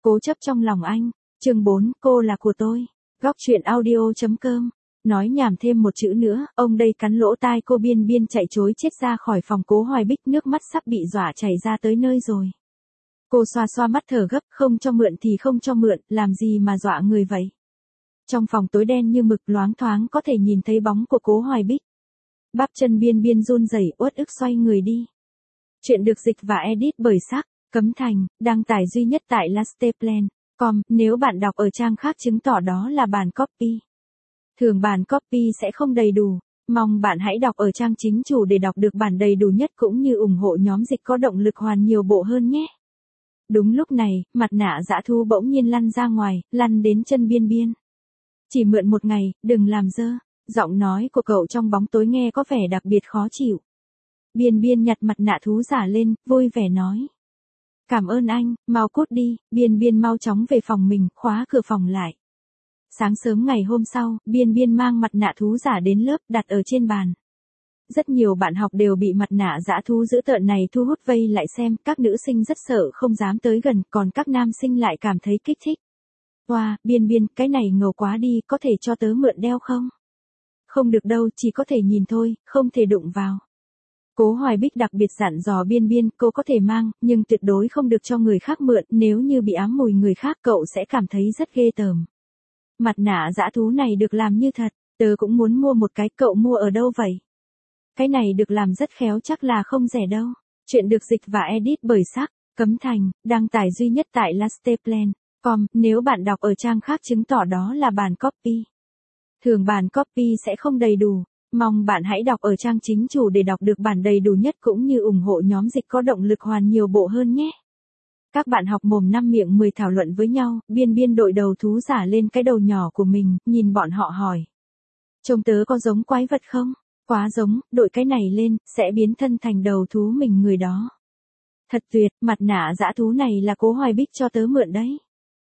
Cố chấp trong lòng anh. Chương 4, cô là của tôi. Góc truyện audio.com. Nói nhảm thêm một chữ nữa, ông đây cắn lỗ tai cô Biên Biên chạy trối chết ra khỏi phòng Cố Hoài Bích, nước mắt sắp bị dọa chảy ra tới nơi rồi. Cô xoa xoa mắt thở gấp, không cho mượn thì không cho mượn, làm gì mà dọa người vậy. Trong phòng tối đen như mực, loáng thoáng có thể nhìn thấy bóng của Cố Hoài Bích. Bắp chân Biên Biên run rẩy, uất ức xoay người đi. Chuyện được dịch và edit bởi Sắc, Cấm Thành, đăng tải duy nhất tại lasteplan.com, nếu bạn đọc ở trang khác chứng tỏ đó là bản copy. Thường bản copy sẽ không đầy đủ, mong bạn hãy đọc ở trang chính chủ để đọc được bản đầy đủ nhất cũng như ủng hộ nhóm dịch có động lực hoàn nhiều bộ hơn nhé. Đúng lúc này, mặt nạ dã thú bỗng nhiên lăn ra ngoài, lăn đến chân Biên Biên. Chỉ mượn một ngày, đừng làm dơ. Giọng nói của cậu trong bóng tối nghe có vẻ đặc biệt khó chịu. Biên Biên nhặt mặt nạ thú giả lên, vui vẻ nói. Cảm ơn anh, mau cút đi. Biên Biên mau chóng về phòng mình, khóa cửa phòng lại. Sáng sớm ngày hôm sau, Biên Biên mang mặt nạ thú giả đến lớp, đặt ở trên bàn. Rất nhiều bạn học đều bị mặt nạ dã thú dữ tợn này thu hút vây lại xem, các nữ sinh rất sợ không dám tới gần, còn các nam sinh lại cảm thấy kích thích. Wow, Biên Biên, cái này ngầu quá đi, có thể cho tớ mượn đeo không? Không được đâu, chỉ có thể nhìn thôi, không thể đụng vào. Cố Hoài Bích đặc biệt dặn dò Biên Biên, cô có thể mang, nhưng tuyệt đối không được cho người khác mượn, nếu như bị ám mùi người khác cậu sẽ cảm thấy rất ghê tởm. Mặt nạ dã thú này được làm như thật, tớ cũng muốn mua một cái, cậu mua ở đâu vậy? Cái này được làm rất khéo, chắc là không rẻ đâu. Chuyện được dịch và edit bởi Sắc, Cấm Thành, đăng tải duy nhất tại lasteplan.com, nếu bạn đọc ở trang khác chứng tỏ đó là bản copy. Thường bản copy sẽ không đầy đủ, mong bạn hãy đọc ở trang chính chủ để đọc được bản đầy đủ nhất cũng như ủng hộ nhóm dịch có động lực hoàn nhiều bộ hơn nhé. Các bạn học mồm năm miệng 10 thảo luận với nhau, Biên Biên đội đầu thú giả lên cái đầu nhỏ của mình, nhìn bọn họ hỏi. Trông tớ có giống quái vật không? Quá giống, đội cái này lên, sẽ biến thân thành đầu thú mình người đó. Thật tuyệt, mặt nạ dã thú này là Cố Hoài Bích cho tớ mượn đấy.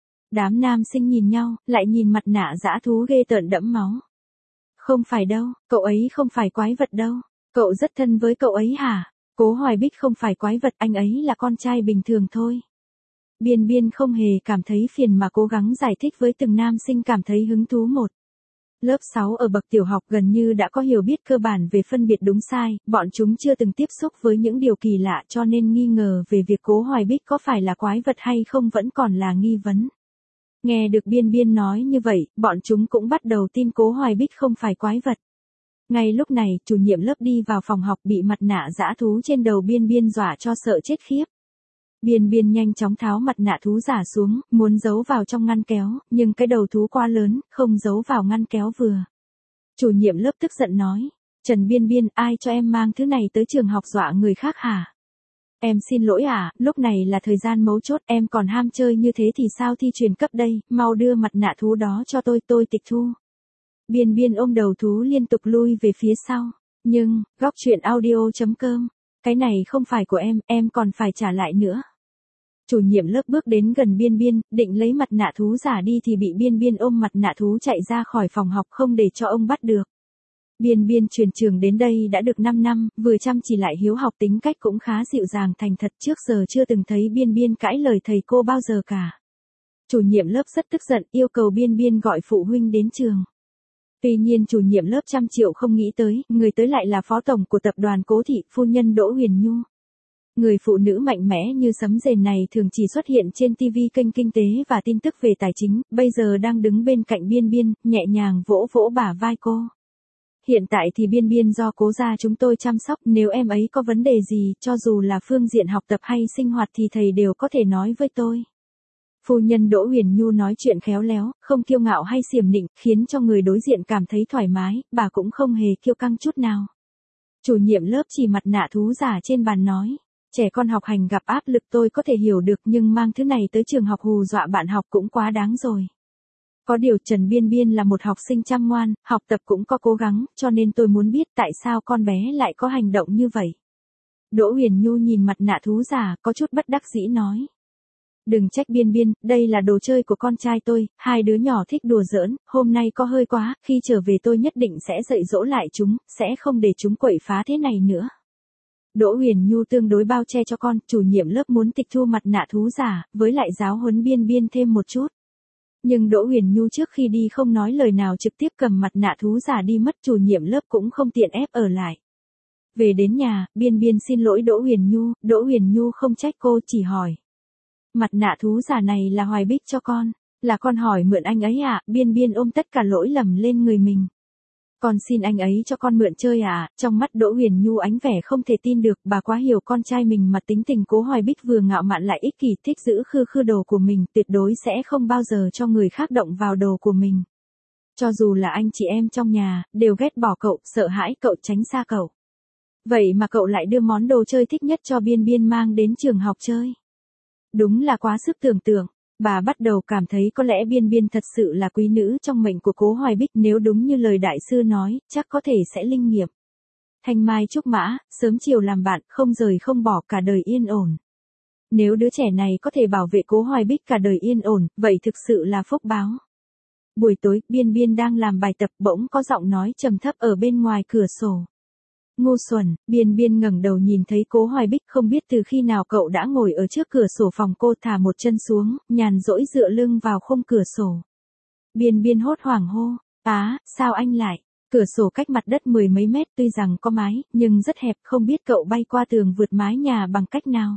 Đám nam sinh nhìn nhau, lại nhìn mặt nạ dã thú ghê tởn đẫm máu. Không phải đâu, cậu ấy không phải quái vật đâu. Cậu rất thân với cậu ấy hả? Cố Hoài Bích không phải quái vật, anh ấy là con trai bình thường thôi. Biên Biên không hề cảm thấy phiền mà cố gắng giải thích với từng nam sinh cảm thấy hứng thú một. Lớp 6 ở bậc tiểu học gần như đã có hiểu biết cơ bản về phân biệt đúng sai, bọn chúng chưa từng tiếp xúc với những điều kỳ lạ cho nên nghi ngờ về việc Cố Hoài Bích có phải là quái vật hay không vẫn còn là nghi vấn. Nghe được Biên Biên nói như vậy, bọn chúng cũng bắt đầu tin Cố Hoài Bích không phải quái vật. Ngay lúc này, chủ nhiệm lớp đi vào phòng học bị mặt nạ dã thú trên đầu Biên Biên dọa cho sợ chết khiếp. Biên Biên nhanh chóng tháo mặt nạ thú giả xuống, muốn giấu vào trong ngăn kéo, nhưng cái đầu thú quá lớn, không giấu vào ngăn kéo vừa. Chủ nhiệm lớp tức giận nói, Trần Biên Biên, ai cho em mang thứ này tới trường học dọa người khác hả? Em xin lỗi lúc này là thời gian mấu chốt, em còn ham chơi như thế thì sao thi truyền cấp đây, mau đưa mặt nạ thú đó cho tôi tịch thu. Biên Biên ôm đầu thú liên tục lui về phía sau, nhưng, góc truyện audio.com, cái này không phải của em còn phải trả lại nữa. Chủ nhiệm lớp bước đến gần Biên Biên, định lấy mặt nạ thú giả đi thì bị Biên Biên ôm mặt nạ thú chạy ra khỏi phòng học không để cho ông bắt được. Biên Biên chuyển trường đến đây đã được 5 năm, vừa chăm chỉ lại hiếu học, tính cách cũng khá dịu dàng thành thật, trước giờ chưa từng thấy Biên Biên cãi lời thầy cô bao giờ cả. Chủ nhiệm lớp rất tức giận, yêu cầu Biên Biên gọi phụ huynh đến trường. Tuy nhiên chủ nhiệm lớp trăm triệu không nghĩ tới, người tới lại là phó tổng của tập đoàn Cố Thị, phu nhân Đỗ Huyền Nhu. Người phụ nữ mạnh mẽ như sấm rền này thường chỉ xuất hiện trên TV kênh kinh tế và tin tức về tài chính, bây giờ đang đứng bên cạnh Biên Biên, nhẹ nhàng vỗ vỗ bả vai cô. Hiện tại thì Biên Biên do Cố gia chúng tôi chăm sóc, nếu em ấy có vấn đề gì, cho dù là phương diện học tập hay sinh hoạt thì thầy đều có thể nói với tôi. Phu nhân Đỗ Huyền Nhu nói chuyện khéo léo, không kiêu ngạo hay xiểm nịnh, khiến cho người đối diện cảm thấy thoải mái, bà cũng không hề kiêu căng chút nào. Chủ nhiệm lớp chỉ mặt nạ thú giả trên bàn nói, trẻ con học hành gặp áp lực tôi có thể hiểu được nhưng mang thứ này tới trường học hù dọa bạn học cũng quá đáng rồi. Có điều Trần Biên Biên là một học sinh chăm ngoan, học tập cũng có cố gắng, cho nên tôi muốn biết tại sao con bé lại có hành động như vậy. Đỗ Huyền Nhu nhìn mặt nạ thú giả, có chút bất đắc dĩ nói. Đừng trách Biên Biên, đây là đồ chơi của con trai tôi, hai đứa nhỏ thích đùa giỡn, hôm nay có hơi quá, khi trở về tôi nhất định sẽ dạy dỗ lại chúng, sẽ không để chúng quậy phá thế này nữa. Đỗ Huyền Nhu tương đối bao che cho con, chủ nhiệm lớp muốn tịch thu mặt nạ thú giả, với lại giáo huấn Biên Biên thêm một chút. Nhưng Đỗ Huyền Nhu trước khi đi không nói lời nào trực tiếp cầm mặt nạ thú giả đi mất, chủ nhiệm lớp cũng không tiện ép ở lại. Về đến nhà, Biên Biên xin lỗi Đỗ Huyền Nhu không trách cô, chỉ hỏi. Mặt nạ thú giả này là Hoài Bích cho con, là con hỏi mượn anh ấy à? Biên Biên ôm tất cả lỗi lầm lên người mình. Con xin anh ấy cho con mượn chơi à? Trong mắt Đỗ Huyền Nhu ánh vẻ không thể tin được, bà quá hiểu con trai mình mà tính tình Cố Hoài Bích vừa ngạo mạn lại ích kỷ, thích giữ khư đồ của mình, tuyệt đối sẽ không bao giờ cho người khác động vào đồ của mình. Cho dù là anh chị em trong nhà, đều ghét bỏ cậu, sợ hãi cậu, tránh xa cậu. Vậy mà cậu lại đưa món đồ chơi thích nhất cho Biên Biên mang đến trường học chơi. Đúng là quá sức tưởng tượng. Bà bắt đầu cảm thấy có lẽ Biên Biên thật sự là quý nữ trong mệnh của Cố Hoài Bích, nếu đúng như lời đại sư nói, chắc có thể sẽ linh nghiệm. Thanh mai trúc mã, sớm chiều làm bạn, không rời không bỏ, cả đời yên ổn. Nếu đứa trẻ này có thể bảo vệ Cố Hoài Bích cả đời yên ổn, vậy thực sự là phúc báo. Buổi tối, Biên Biên đang làm bài tập, bỗng có giọng nói trầm thấp ở bên ngoài cửa sổ. Ngu xuẩn, Biên Biên ngẩng đầu nhìn thấy Cố Hoài Bích, không biết từ khi nào cậu đã ngồi ở trước cửa sổ phòng cô, thả một chân xuống, nhàn rỗi dựa lưng vào khung cửa sổ. Biên Biên hốt hoảng hô, sao anh lại? Cửa sổ cách mặt đất mười mấy mét, tuy rằng có mái, nhưng rất hẹp, không biết cậu bay qua tường vượt mái nhà bằng cách nào.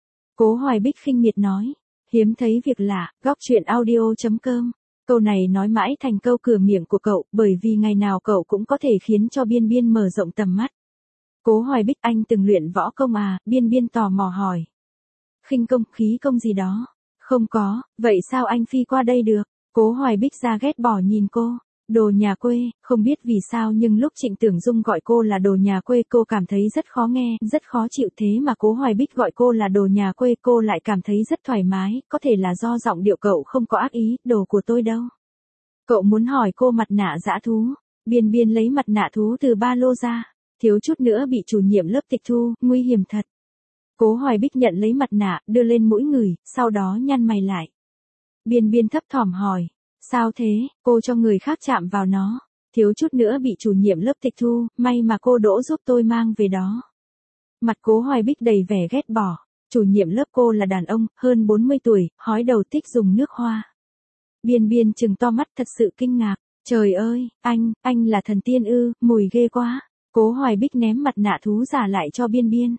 Cố Hoài Bích khinh miệt nói, hiếm thấy việc lạ, góc truyện audio.com. Câu này nói mãi thành câu cửa miệng của cậu, bởi vì ngày nào cậu cũng có thể khiến cho Biên Biên mở rộng tầm mắt. Cố Hoài Bích, anh từng luyện võ công à? Biên Biên tò mò hỏi. Khinh công, khí công gì đó? Không có, vậy sao anh phi qua đây được? Cố Hoài Bích ra ghét bỏ nhìn cô. Đồ nhà quê, không biết vì sao nhưng lúc Trịnh Tưởng Dung gọi cô là đồ nhà quê cô cảm thấy rất khó nghe, rất khó chịu, thế mà Cố Hoài Bích gọi cô là đồ nhà quê cô lại cảm thấy rất thoải mái, có thể là do giọng điệu cậu không có ác ý, đồ của tôi đâu. Cậu muốn hỏi cô mặt nạ dã thú. Biên Biên lấy mặt nạ thú từ ba lô ra. Thiếu chút nữa bị chủ nhiệm lớp tịch thu, nguy hiểm thật. Cố Hoài Bích nhận lấy mặt nạ, đưa lên mũi người, sau đó nhăn mày lại. Biên Biên thấp thỏm hỏi, sao thế, cô cho người khác chạm vào nó. Thiếu chút nữa bị chủ nhiệm lớp tịch thu, may mà cô Đỗ giúp tôi mang về đó. Mặt Cố Hoài Bích đầy vẻ ghét bỏ, chủ nhiệm lớp cô là đàn ông, hơn 40 tuổi, hói đầu, thích dùng nước hoa. Biên Biên trừng to mắt thật sự kinh ngạc, trời ơi, anh là thần tiên ư, mùi ghê quá. Cố Hoài Bích ném mặt nạ thú giả lại cho Biên Biên.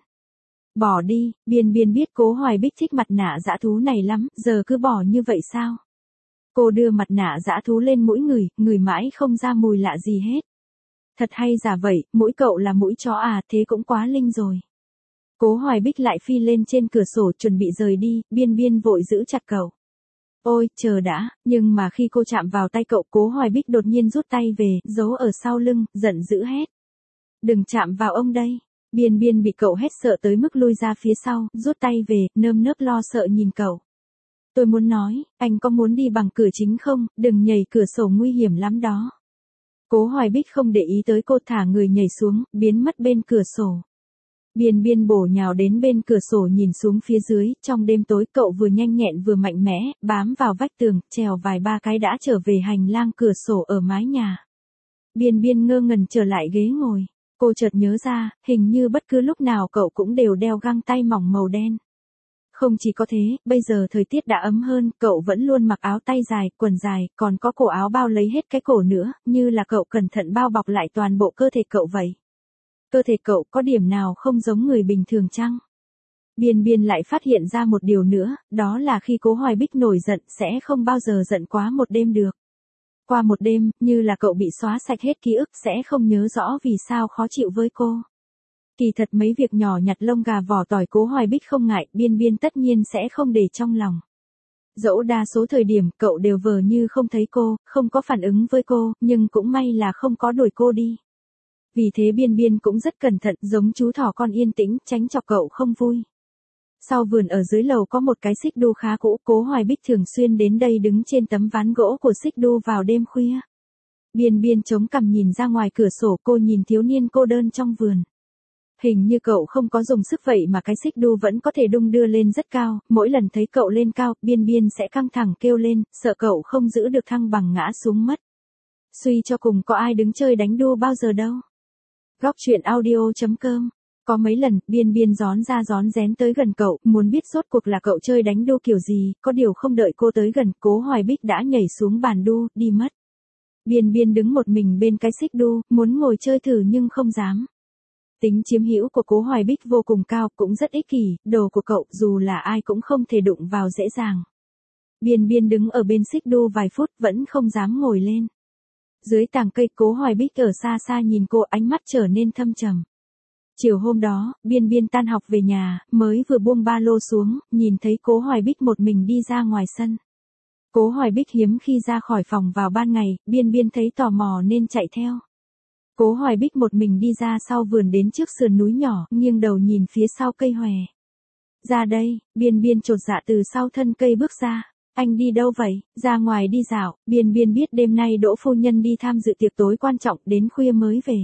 Bỏ đi, Biên Biên biết Cố Hoài Bích thích mặt nạ dã thú này lắm, giờ cứ bỏ như vậy sao? Cô đưa mặt nạ dã thú lên mũi người mãi không ra mùi lạ gì hết. Thật hay giả vậy, mũi cậu là mũi chó à, thế cũng quá linh rồi. Cố Hoài Bích lại phi lên trên cửa sổ chuẩn bị rời đi, Biên Biên vội giữ chặt cậu. Ôi, chờ đã, nhưng mà khi cô chạm vào tay cậu, Cố Hoài Bích đột nhiên rút tay về, giấu ở sau lưng, giận dữ hét. Đừng chạm vào ông đây. Biên Biên bị cậu hét sợ tới mức lui ra phía sau, rút tay về, nơm nớp lo sợ nhìn cậu. Tôi muốn nói, anh có muốn đi bằng cửa chính không, đừng nhảy cửa sổ nguy hiểm lắm đó. Cố Hoài Bích không để ý tới cô, thả người nhảy xuống, biến mất bên cửa sổ. Biên Biên bổ nhào đến bên cửa sổ nhìn xuống phía dưới, trong đêm tối cậu vừa nhanh nhẹn vừa mạnh mẽ, bám vào vách tường, trèo vài ba cái đã trở về hành lang cửa sổ ở mái nhà. Biên Biên ngơ ngẩn trở lại ghế ngồi. Cô chợt nhớ ra, hình như bất cứ lúc nào cậu cũng đều đeo găng tay mỏng màu đen. Không chỉ có thế, bây giờ thời tiết đã ấm hơn, cậu vẫn luôn mặc áo tay dài, quần dài, còn có cổ áo bao lấy hết cái cổ nữa, như là cậu cẩn thận bao bọc lại toàn bộ cơ thể cậu vậy. Cơ thể cậu có điểm nào không giống người bình thường chăng? Biên Biên lại phát hiện ra một điều nữa, đó là khi Cố Hoài Bích nổi giận sẽ không bao giờ giận quá một đêm được. Qua một đêm, như là cậu bị xóa sạch hết ký ức, sẽ không nhớ rõ vì sao khó chịu với cô. Kỳ thật mấy việc nhỏ nhặt lông gà vỏ tỏi Cố Hoài Bích không ngại, Biên Biên tất nhiên sẽ không để trong lòng. Dẫu đa số thời điểm cậu đều vờ như không thấy cô, không có phản ứng với cô, nhưng cũng may là không có đuổi cô đi. Vì thế Biên Biên cũng rất cẩn thận, giống chú thỏ con yên tĩnh, tránh chọc cậu không vui. Sau vườn ở dưới lầu có một cái xích đu khá cũ, Cố Hoài Bích thường xuyên đến đây đứng trên tấm ván gỗ của xích đu vào đêm khuya. Biên Biên chống cằm nhìn ra ngoài cửa sổ, cô nhìn thiếu niên cô đơn trong vườn. Hình như cậu không có dùng sức vậy mà cái xích đu vẫn có thể đung đưa lên rất cao, mỗi lần thấy cậu lên cao, Biên Biên sẽ căng thẳng kêu lên, sợ cậu không giữ được thăng bằng ngã xuống mất. Suy cho cùng có ai đứng chơi đánh đu bao giờ đâu. Góc truyện audio.com Có mấy lần, Biên Biên rón ra rón rén tới gần cậu, muốn biết rốt cuộc là cậu chơi đánh đu kiểu gì, có điều không đợi cô tới gần, Cố Hoài Bích đã nhảy xuống bàn đu, đi mất. Biên Biên đứng một mình bên cái xích đu, muốn ngồi chơi thử nhưng không dám. Tính chiếm hữu của Cố Hoài Bích vô cùng cao, cũng rất ích kỷ, đồ của cậu dù là ai cũng không thể đụng vào dễ dàng. Biên Biên đứng ở bên xích đu vài phút vẫn không dám ngồi lên. Dưới tàng cây, Cố Hoài Bích ở xa xa nhìn cô, ánh mắt trở nên thâm trầm. Chiều hôm đó, Biên Biên tan học về nhà, mới vừa buông ba lô xuống, nhìn thấy Cố Hoài Bích một mình đi ra ngoài sân. Cố Hoài Bích hiếm khi ra khỏi phòng vào ban ngày, Biên Biên thấy tò mò nên chạy theo. Cố Hoài Bích một mình đi ra sau vườn đến trước sườn núi nhỏ, nghiêng đầu nhìn phía sau cây hòe. Ra đây, Biên Biên chột dạ từ sau thân cây bước ra. Anh đi đâu vậy? Ra ngoài đi dạo, Biên Biên biết đêm nay Đỗ phu nhân đi tham dự tiệc tối quan trọng, đến khuya mới về.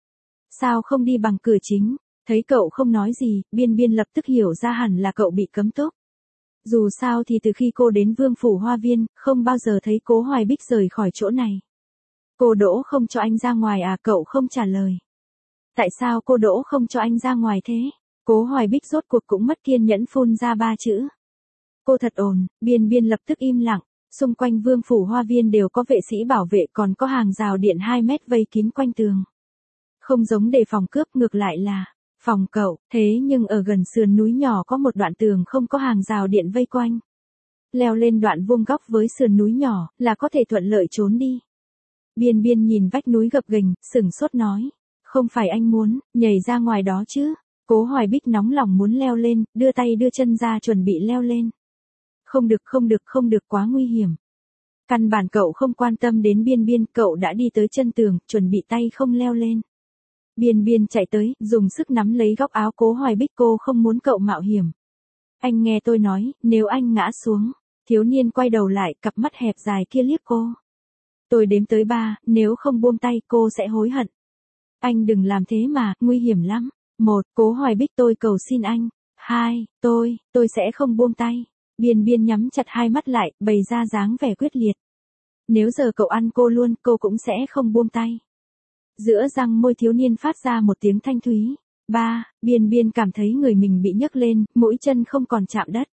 Sao không đi bằng cửa chính? Thấy cậu không nói gì, Biên Biên lập tức hiểu ra hẳn là cậu bị cấm túc. Dù sao thì từ khi cô đến Vương Phủ Hoa Viên, không bao giờ thấy Cố Hoài Bích rời khỏi chỗ này. Cô Đỗ không cho anh ra ngoài à? Cậu không trả lời. Tại sao cô Đỗ không cho anh ra ngoài thế? Cố Hoài Bích rốt cuộc cũng mất kiên nhẫn phun ra ba chữ. Cô thật ồn, Biên Biên lập tức im lặng. Xung quanh Vương Phủ Hoa Viên đều có vệ sĩ bảo vệ, còn có hàng rào điện 2 mét vây kín quanh tường. Không giống đề phòng cướp, ngược lại là phòng cậu, thế nhưng ở gần sườn núi nhỏ có một đoạn tường không có hàng rào điện vây quanh. Leo lên đoạn vuông góc với sườn núi nhỏ, là có thể thuận lợi trốn đi. Biên Biên nhìn vách núi gập ghềnh, sửng sốt nói. Không phải anh muốn nhảy ra ngoài đó chứ? Cố Hoài Bích nóng lòng muốn leo lên, đưa tay đưa chân ra chuẩn bị leo lên. Không được không được không được, quá nguy hiểm. Căn bản cậu không quan tâm đến Biên Biên, cậu đã đi tới chân tường, chuẩn bị tay không leo lên. Biên Biên chạy tới, dùng sức nắm lấy góc áo Cố Hoài Bích, cô không muốn cậu mạo hiểm. Anh nghe tôi nói, nếu anh ngã xuống. Thiếu niên quay đầu lại, cặp mắt hẹp dài kia liếc cô. Tôi đếm tới 3, nếu không buông tay cô sẽ hối hận. Anh đừng làm thế mà, nguy hiểm lắm. 1, Cố Hoài Bích, tôi cầu xin anh. 2, tôi sẽ không buông tay. Biên Biên nhắm chặt hai mắt lại, bày ra dáng vẻ quyết liệt. Nếu giờ cậu ăn cô luôn, cô cũng sẽ không buông tay. Giữa răng môi thiếu niên phát ra một tiếng thanh thúy. 3, Biên Biên cảm thấy người mình bị nhấc lên, mũi chân không còn chạm đất.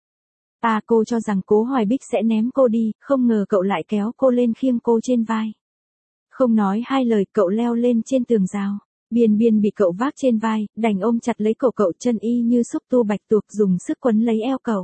Cô cho rằng Cố Hoài Bích sẽ ném cô đi, không ngờ cậu lại kéo cô lên khiêng cô trên vai. Không nói hai lời, cậu leo lên trên tường rào. Biên Biên bị cậu vác trên vai, đành ôm chặt lấy cổ cậu, chân y như xúc tu bạch tuộc dùng sức quấn lấy eo cậu.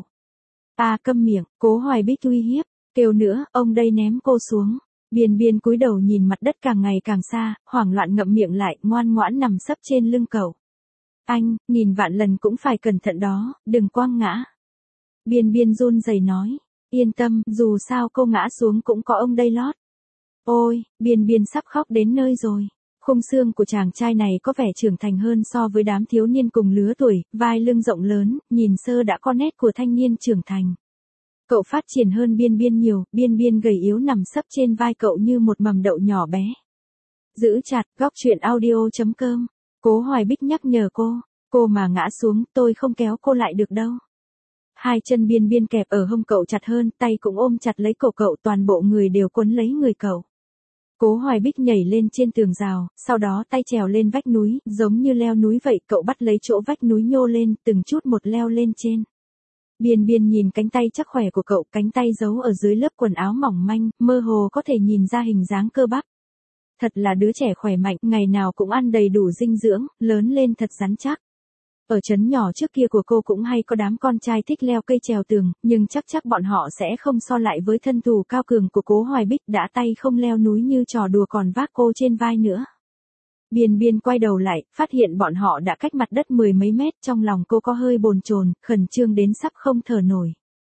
Câm miệng, Cố Hoài Bích uy hiếp, kêu nữa, ông đây ném cô xuống. Biên Biên cúi đầu nhìn mặt đất càng ngày càng xa, hoảng loạn ngậm miệng lại, ngoan ngoãn nằm sấp trên lưng cậu. Anh, nghìn vạn lần cũng phải cẩn thận đó, đừng quăng ngã. Biên Biên run rẩy nói, yên tâm, dù sao cô ngã xuống cũng có ông đây lót. Ôi, Biên Biên sắp khóc đến nơi rồi. Khung xương của chàng trai này có vẻ trưởng thành hơn so với đám thiếu niên cùng lứa tuổi, vai lưng rộng lớn, nhìn sơ đã có nét của thanh niên trưởng thành. Cậu phát triển hơn Biên Biên nhiều, Biên Biên gầy yếu nằm sấp trên vai cậu như một mầm đậu nhỏ bé. Giữ chặt, góc truyện audio.com. Cố Hoài Bích nhắc nhở cô mà ngã xuống, tôi không kéo cô lại được đâu. Hai chân Biên Biên kẹp ở hông cậu chặt hơn, tay cũng ôm chặt lấy cổ cậu, toàn bộ người đều quấn lấy người cậu. Cố Hoài Bích nhảy lên trên tường rào, sau đó tay trèo lên vách núi, giống như leo núi vậy, cậu bắt lấy chỗ vách núi nhô lên, từng chút một leo lên trên. Biên Biên nhìn cánh tay chắc khỏe của cậu, cánh tay giấu ở dưới lớp quần áo mỏng manh, mơ hồ có thể nhìn ra hình dáng cơ bắp. Thật là đứa trẻ khỏe mạnh, ngày nào cũng ăn đầy đủ dinh dưỡng, lớn lên thật rắn chắc. Ở trấn nhỏ trước kia của cô cũng hay có đám con trai thích leo cây trèo tường, nhưng chắc bọn họ sẽ không so lại với thân thủ cao cường của Cố Hoài Bích, đã tay không leo núi như trò đùa còn vác cô trên vai nữa. Biên Biên quay đầu lại, phát hiện bọn họ đã cách mặt đất 10 mấy mét, trong lòng cô có hơi bồn chồn, khẩn trương đến sắp không thở nổi.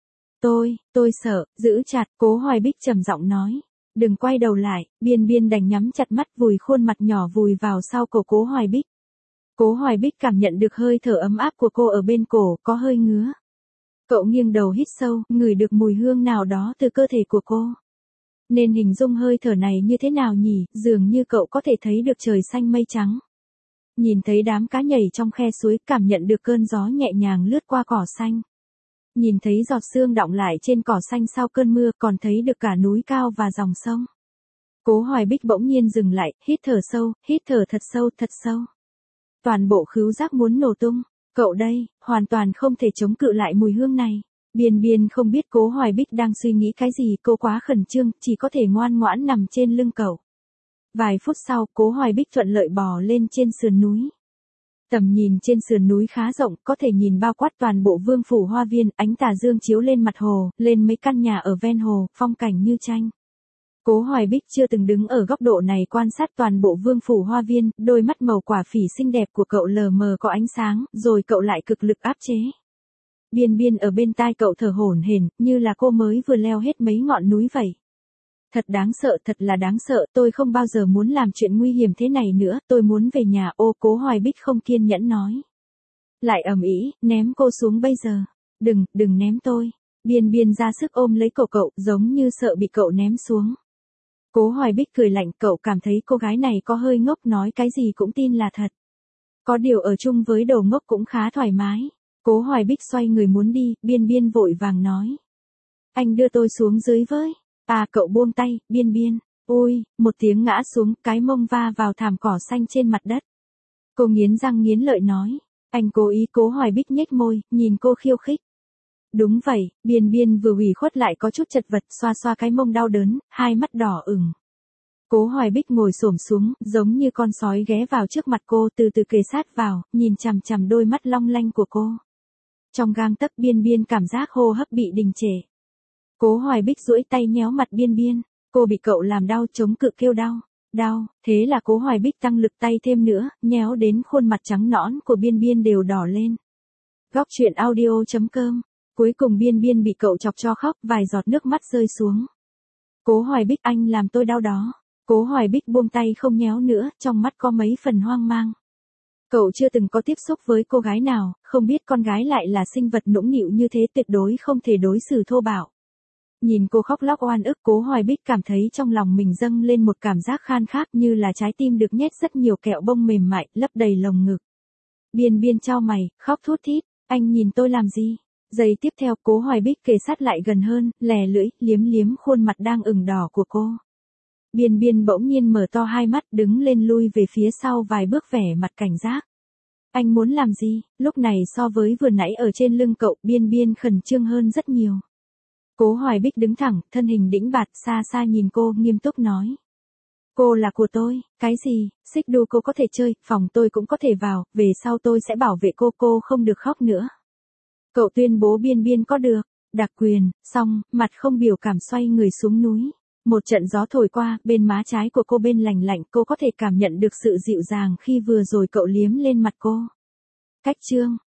Tôi sợ, giữ chặt, Cố Hoài Bích trầm giọng nói. Đừng quay đầu lại, Biên Biên đành nhắm chặt mắt, vùi khuôn mặt nhỏ vùi vào sau cổ Cố Hoài Bích. Cố Hoài Bích cảm nhận được hơi thở ấm áp của cô ở bên cổ, có hơi ngứa. Cậu nghiêng đầu hít sâu, ngửi được mùi hương nào đó từ cơ thể của cô. Nên hình dung hơi thở này như thế nào nhỉ, dường như cậu có thể thấy được trời xanh mây trắng. Nhìn thấy đám cá nhảy trong khe suối, cảm nhận được cơn gió nhẹ nhàng lướt qua cỏ xanh. Nhìn thấy giọt sương đọng lại trên cỏ xanh sau cơn mưa, còn thấy được cả núi cao và dòng sông. Cố Hoài Bích bỗng nhiên dừng lại, hít thở sâu, hít thở thật sâu, thật sâu. toàn bộ khứu giác muốn nổ tung. Cậu đây, hoàn toàn không thể chống cự lại mùi hương này. Biên Biên không biết Cố Hoài Bích đang suy nghĩ cái gì, cô quá khẩn trương, chỉ có thể ngoan ngoãn nằm trên lưng cậu. Vài phút sau, Cố Hoài Bích thuận lợi bò lên trên sườn núi. Tầm nhìn trên sườn núi khá rộng, có thể nhìn bao quát toàn bộ Vương phủ Hoa Viên, ánh tà dương chiếu lên mặt hồ, lên mấy căn nhà ở ven hồ, phong cảnh như tranh. Cố Hoài Bích chưa từng đứng ở góc độ này quan sát toàn bộ Vương phủ Hoa Viên, đôi mắt màu quả phỉ xinh đẹp của cậu lờ mờ có ánh sáng, rồi cậu lại cực lực áp chế. Biên Biên ở bên tai cậu thở hổn hển, như là cô mới vừa leo hết mấy ngọn núi vậy. Thật đáng sợ, thật là đáng sợ, tôi không bao giờ muốn làm chuyện nguy hiểm thế này nữa, tôi muốn về nhà. Ô, Cố Hoài Bích không kiên nhẫn nói. Lại ầm ĩ, ném cô xuống bây giờ. Đừng ném tôi. Biên Biên ra sức ôm lấy cậu, giống như sợ bị cậu ném xuống. Cố Hoài Bích cười lạnh, cậu cảm thấy cô gái này có hơi ngốc, nói cái gì cũng tin là thật. Có điều ở chung với đồ ngốc cũng khá thoải mái. Cố Hoài Bích xoay người muốn đi, Biên Biên vội vàng nói. Anh đưa tôi xuống dưới với. À, cậu buông tay, Biên Biên. Ôi, một tiếng ngã xuống, cái mông va vào thảm cỏ xanh trên mặt đất. Cô nghiến răng nghiến lợi nói. Anh cố ý. Cố Hoài Bích nhếch môi, nhìn cô khiêu khích. Đúng vậy, Biên Biên vừa ủy khuất lại có chút chật vật, xoa xoa cái mông đau đớn, hai mắt đỏ ửng. Cố Hoài Bích ngồi xổm xuống, giống như con sói ghé vào trước mặt cô, từ từ kề sát vào, nhìn chằm chằm đôi mắt long lanh của cô. Trong gang tấc, Biên Biên cảm giác hô hấp bị đình trệ. Cố Hoài Bích duỗi tay nhéo mặt Biên Biên, cô bị cậu làm đau, chống cự kêu đau. Đau, thế là Cố Hoài Bích tăng lực tay thêm nữa, nhéo đến khuôn mặt trắng nõn của Biên Biên đều đỏ lên. Góc truyện audio.com. Cuối cùng Biên Biên bị cậu chọc cho khóc, vài giọt nước mắt rơi xuống. Cố Hoài Bích, anh làm tôi đau đó. Cố Hoài Bích buông tay không nhéo nữa, trong mắt có mấy phần hoang mang. Cậu chưa từng có tiếp xúc với cô gái nào, không biết con gái lại là sinh vật nũng nịu như thế, tuyệt đối không thể đối xử thô bạo. Nhìn cô khóc lóc oan ức, Cố Hoài Bích cảm thấy trong lòng mình dâng lên một cảm giác khan khác, như là trái tim được nhét rất nhiều kẹo bông mềm mại, lấp đầy lồng ngực. Biên Biên chau mày, khóc thút thít, anh nhìn tôi làm gì? Giây tiếp theo, Cố Hoài Bích kề sát lại gần hơn, lè lưỡi, liếm liếm khuôn mặt đang ửng đỏ của cô. Biên Biên bỗng nhiên mở to hai mắt, đứng lên lui về phía sau vài bước, vẻ mặt cảnh giác. Anh muốn làm gì? Lúc này so với vừa nãy ở trên lưng cậu, Biên Biên khẩn trương hơn rất nhiều. Cố Hoài Bích đứng thẳng, thân hình đĩnh bạt, xa xa nhìn cô, nghiêm túc nói. Cô là của tôi. Cái gì? Xích đu cô có thể chơi, phòng tôi cũng có thể vào, về sau tôi sẽ bảo vệ cô không được khóc nữa. Cậu tuyên bố Biên Biên có được đặc quyền. Xong, mặt không biểu cảm xoay người xuống núi. Một trận gió thổi qua, bên má trái của cô bên lành lạnh, cô có thể cảm nhận được sự dịu dàng khi vừa rồi cậu liếm lên mặt cô. Cách chương